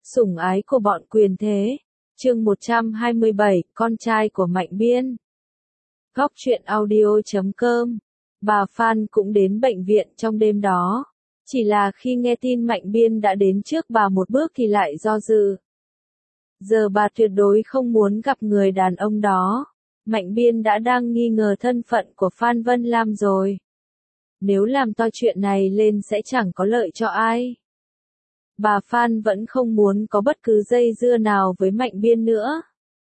Sủng ái của bọn quyền thế. Chương 127, con trai của Mạnh Biên. Góc truyện audio.com. Bà Phan cũng đến bệnh viện trong đêm đó. Chỉ là khi nghe tin Mạnh Biên đã đến trước bà một bước thì lại do dự. Giờ bà tuyệt đối không muốn gặp người đàn ông đó. Mạnh Biên đã đang nghi ngờ thân phận của Phan Vân Lam rồi. Nếu làm to chuyện này lên sẽ chẳng có lợi cho ai. Bà Phan vẫn không muốn có bất cứ dây dưa nào với Mạnh Biên nữa.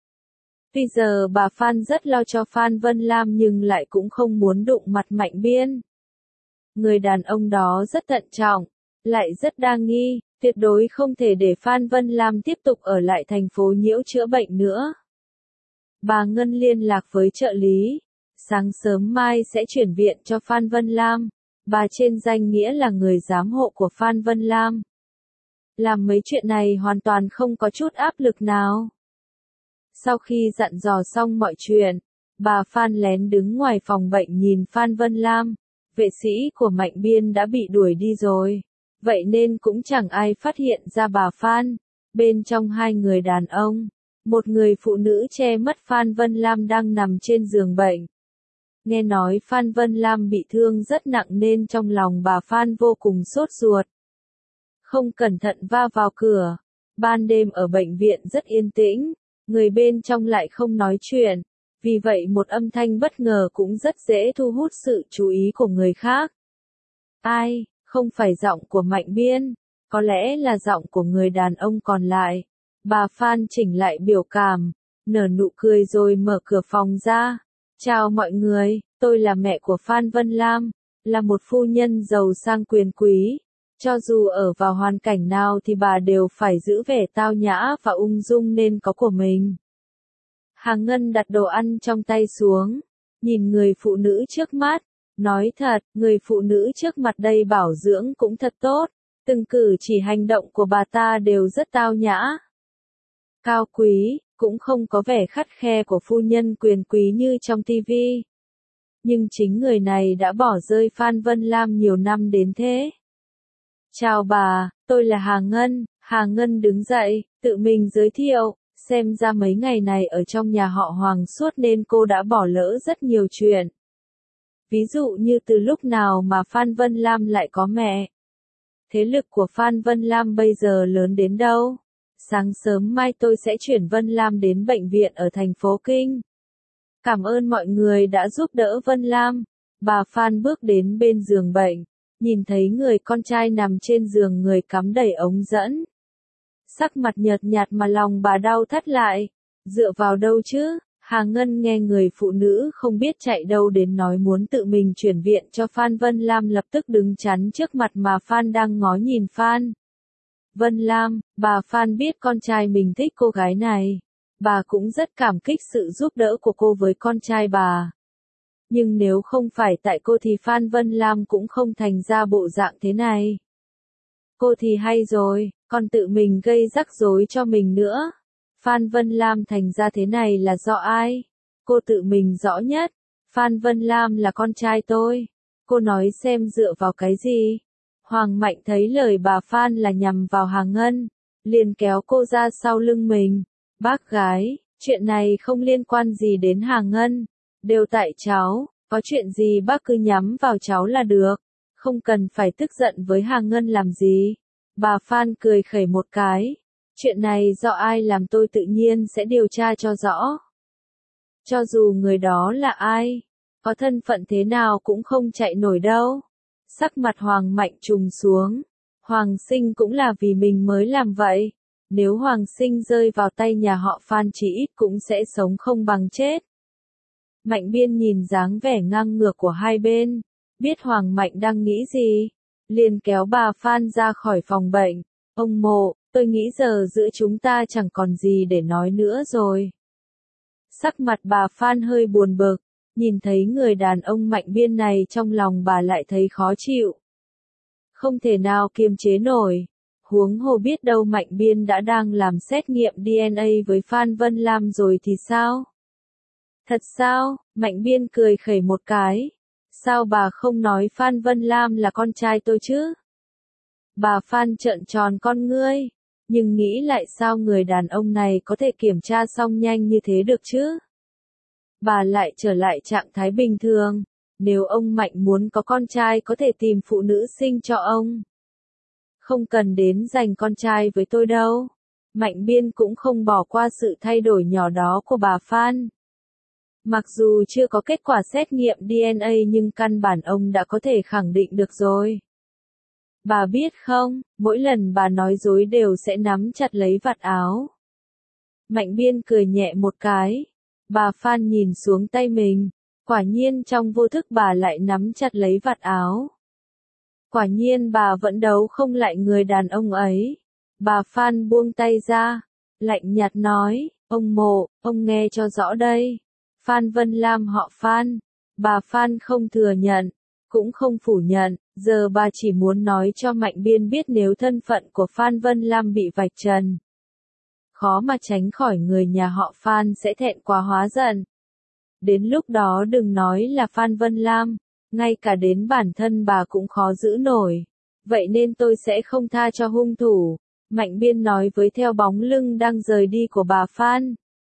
Tuy giờ bà Phan rất lo cho Phan Vân Lam nhưng lại cũng không muốn đụng mặt Mạnh Biên. Người đàn ông đó rất thận trọng, lại rất đa nghi, tuyệt đối không thể để Phan Vân Lam tiếp tục ở lại thành phố Nhiễu chữa bệnh nữa. Bà Ngân liên lạc với trợ lý, sáng sớm mai sẽ chuyển viện cho Phan Vân Lam, bà trên danh nghĩa là người giám hộ của Phan Vân Lam. Làm mấy chuyện này hoàn toàn không có chút áp lực nào. Sau khi dặn dò xong mọi chuyện, bà Phan lén đứng ngoài phòng bệnh nhìn Phan Vân Lam. Vệ sĩ của Mạnh Biên đã bị đuổi đi rồi, vậy nên cũng chẳng ai phát hiện ra bà Phan. Bên trong hai người đàn ông, một người phụ nữ che mất Phan Vân Lam đang nằm trên giường bệnh. Nghe nói Phan Vân Lam bị thương rất nặng nên trong lòng bà Phan vô cùng sốt ruột. Không cẩn thận va vào cửa. Ban đêm ở bệnh viện rất yên tĩnh, người bên trong lại không nói chuyện. Vì vậy một âm thanh bất ngờ cũng rất dễ thu hút sự chú ý của người khác. Ai, không phải giọng của Mạnh Biên, có lẽ là giọng của người đàn ông còn lại. Bà Phan chỉnh lại biểu cảm, nở nụ cười rồi mở cửa phòng ra. Chào mọi người, tôi là mẹ của Phan Vân Lam, là một phu nhân giàu sang quyền quý. Cho dù ở vào hoàn cảnh nào thì bà đều phải giữ vẻ tao nhã và ung dung nên có của mình. Hà Ngân đặt đồ ăn trong tay xuống, nhìn người phụ nữ trước mắt, nói thật, người phụ nữ trước mặt đây bảo dưỡng cũng thật tốt, từng cử chỉ hành động của bà ta đều rất tao nhã. Cao quý, cũng không có vẻ khắt khe của phu nhân quyền quý như trong tivi. Nhưng chính người này đã bỏ rơi Phan Vân Lam nhiều năm đến thế. Chào bà, tôi là Hà Ngân. Hà Ngân đứng dậy, tự mình giới thiệu. Xem ra mấy ngày này ở trong nhà họ Hoàng suốt nên cô đã bỏ lỡ rất nhiều chuyện. Ví dụ như từ lúc nào mà Phan Vân Lam lại có mẹ. Thế lực của Phan Vân Lam bây giờ lớn đến đâu? Sáng sớm mai tôi sẽ chuyển Vân Lam đến bệnh viện ở thành phố Kinh. Cảm ơn mọi người đã giúp đỡ Vân Lam. Bà Phan bước đến bên giường bệnh, nhìn thấy người con trai nằm trên giường người cắm đầy ống dẫn. Sắc mặt nhợt nhạt mà lòng bà đau thắt lại. Dựa vào đâu chứ? Hà Ngân nghe người phụ nữ không biết chạy đâu đến nói muốn tự mình chuyển viện cho Phan Vân Lam lập tức đứng chắn trước mặt mà Phan đang ngó nhìn Phan Vân Lam. Bà Phan biết con trai mình thích cô gái này. Bà cũng rất cảm kích sự giúp đỡ của cô với con trai bà. Nhưng nếu không phải tại cô thì Phan Vân Lam cũng không thành ra bộ dạng thế này. Cô thì hay rồi, còn tự mình gây rắc rối cho mình nữa. Phan Vân Lam thành ra thế này là do ai? Cô tự mình rõ nhất. Phan Vân Lam là con trai tôi. Cô nói xem dựa vào cái gì? Hoàng Mạnh thấy lời bà Phan là nhằm vào Hà Ngân, liền kéo cô ra sau lưng mình. Bác gái, chuyện này không liên quan gì đến Hà Ngân. Đều tại cháu, có chuyện gì bác cứ nhắm vào cháu là được. Không cần phải tức giận với Hà Ngân làm gì. Bà Phan cười khẩy một cái. Chuyện này do ai làm tôi tự nhiên sẽ điều tra cho rõ. Cho dù người đó là ai, có thân phận thế nào cũng không chạy nổi đâu. Sắc mặt Hoàng Mạnh trùng xuống. Hoàng Sinh cũng là vì mình mới làm vậy. Nếu Hoàng Sinh rơi vào tay nhà họ Phan chỉ ít cũng sẽ sống không bằng chết. Mạnh Biên nhìn dáng vẻ ngang ngược của hai bên, biết Hoàng Mạnh đang nghĩ gì, liền kéo bà Phan ra khỏi phòng bệnh. Ông Mộ, tôi nghĩ giờ giữa chúng ta chẳng còn gì để nói nữa rồi. Sắc mặt bà Phan hơi buồn bực, nhìn thấy người đàn ông Mạnh Biên này trong lòng bà lại thấy khó chịu. Không thể nào kiềm chế nổi. Huống hồ biết đâu Mạnh Biên đã đang làm xét nghiệm DNA với Phan Vân Lam rồi thì sao? Thật sao? Mạnh Biên cười khẩy một cái. Sao bà không nói Phan Vân Lam là con trai tôi chứ? Bà Phan trợn tròn con ngươi. Nhưng nghĩ lại sao người đàn ông này có thể kiểm tra xong nhanh như thế được chứ? Bà lại trở lại trạng thái bình thường. Nếu ông Mạnh muốn có con trai có thể tìm phụ nữ sinh cho ông. Không cần đến giành con trai với tôi đâu. Mạnh Biên cũng không bỏ qua sự thay đổi nhỏ đó của bà Phan. Mặc dù chưa có kết quả xét nghiệm DNA nhưng căn bản ông đã có thể khẳng định được rồi. Bà biết không, mỗi lần bà nói dối đều sẽ nắm chặt lấy vạt áo. Mạnh Biên cười nhẹ một cái. Bà Phan nhìn xuống tay mình. Quả nhiên trong vô thức bà lại nắm chặt lấy vạt áo. Quả nhiên bà vẫn đấu không lại người đàn ông ấy. Bà Phan buông tay ra. Lạnh nhạt nói, ông Mộ, ông nghe cho rõ đây. Phan Vân Lam họ Phan. Bà Phan không thừa nhận, cũng không phủ nhận. Giờ bà chỉ muốn nói cho Mạnh Biên biết nếu thân phận của Phan Vân Lam bị vạch trần. Khó mà tránh khỏi người nhà họ Phan sẽ thẹn quá hóa giận. Đến lúc đó đừng nói là Phan Vân Lam, ngay cả đến bản thân bà cũng khó giữ nổi. Vậy nên tôi sẽ không tha cho hung thủ. Mạnh Biên nói với theo bóng lưng đang rời đi của bà Phan.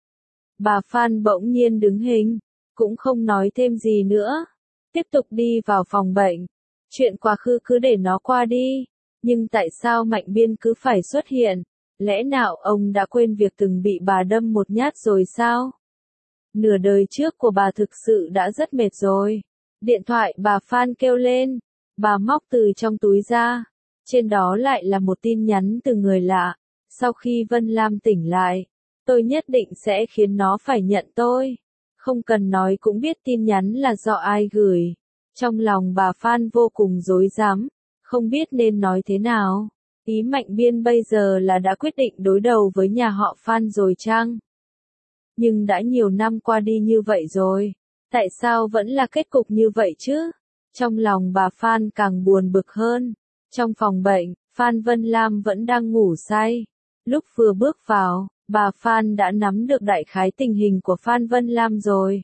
Bà Phan bỗng nhiên đứng hình, cũng không nói thêm gì nữa. Tiếp tục đi vào phòng bệnh. Chuyện quá khứ cứ để nó qua đi. Nhưng tại sao Mạnh Biên cứ phải xuất hiện? Lẽ nào ông đã quên việc từng bị bà đâm một nhát rồi sao? Nửa đời trước của bà thực sự đã rất mệt rồi. Điện thoại bà Phan kêu lên. Bà móc từ trong túi ra. Trên đó lại là một tin nhắn từ người lạ. Sau khi Vân Lam tỉnh lại, tôi nhất định sẽ khiến nó phải nhận tôi. Không cần nói cũng biết tin nhắn là do ai gửi. Trong lòng bà Phan vô cùng rối rắm, không biết nên nói thế nào. Ý Mạnh Biên bây giờ là đã quyết định đối đầu với nhà họ Phan rồi chăng? Nhưng đã nhiều năm qua đi như vậy rồi, tại sao vẫn là kết cục như vậy chứ? Trong lòng bà Phan càng buồn bực hơn. Trong phòng bệnh, Phan Vân Lam vẫn đang ngủ say. Lúc vừa bước vào, bà Phan đã nắm được đại khái tình hình của Phan Vân Lam rồi.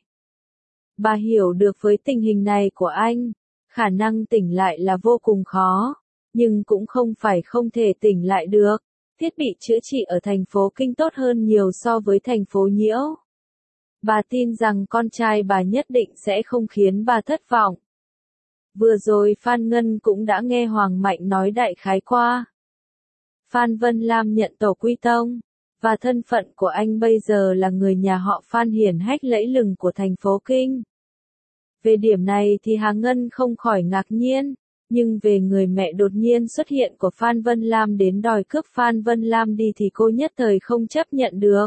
Bà hiểu được với tình hình này của anh, khả năng tỉnh lại là vô cùng khó, nhưng cũng không phải không thể tỉnh lại được. Thiết bị chữa trị ở thành phố Kinh tốt hơn nhiều so với thành phố Nhiễu. Bà tin rằng con trai bà nhất định sẽ không khiến bà thất vọng. Vừa rồi Phan Ngân cũng đã nghe Hoàng Mạnh nói đại khái qua. Phan Vân Lam nhận tổ quy tông, và thân phận của anh bây giờ là người nhà họ Phan hiển hách lẫy lừng của thành phố Kinh. Về điểm này thì Hà Ngân không khỏi ngạc nhiên, nhưng về người mẹ đột nhiên xuất hiện của Phan Vân Lam đến đòi cướp Phan Vân Lam đi thì cô nhất thời không chấp nhận được.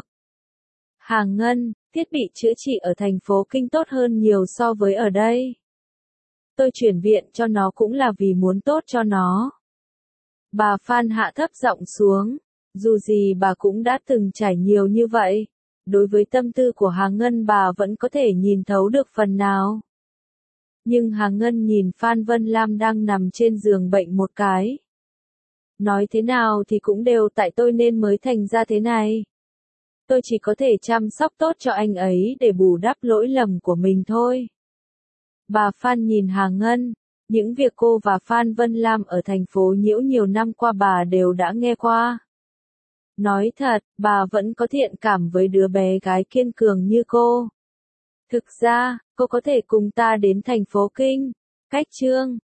Hà Ngân, thiết bị chữa trị ở thành phố Kinh tốt hơn nhiều so với ở đây. Tôi chuyển viện cho nó cũng là vì muốn tốt cho nó. Bà Phan hạ thấp giọng xuống, dù gì bà cũng đã từng trải nhiều như vậy. Đối với tâm tư của Hà Ngân bà vẫn có thể nhìn thấu được phần nào. Nhưng Hà Ngân nhìn Phan Vân Lam đang nằm trên giường bệnh một cái. Nói thế nào thì cũng đều tại tôi nên mới thành ra thế này. Tôi chỉ có thể chăm sóc tốt cho anh ấy để bù đắp lỗi lầm của mình thôi. Bà Phan nhìn Hà Ngân, những việc cô và Phan Vân Lam ở thành phố Nhiễu nhiều năm qua bà đều đã nghe qua. Nói thật, bà vẫn có thiện cảm với đứa bé gái kiên cường như cô. Thực ra, cô có thể cùng ta đến thành phố Kinh. Cách Trương,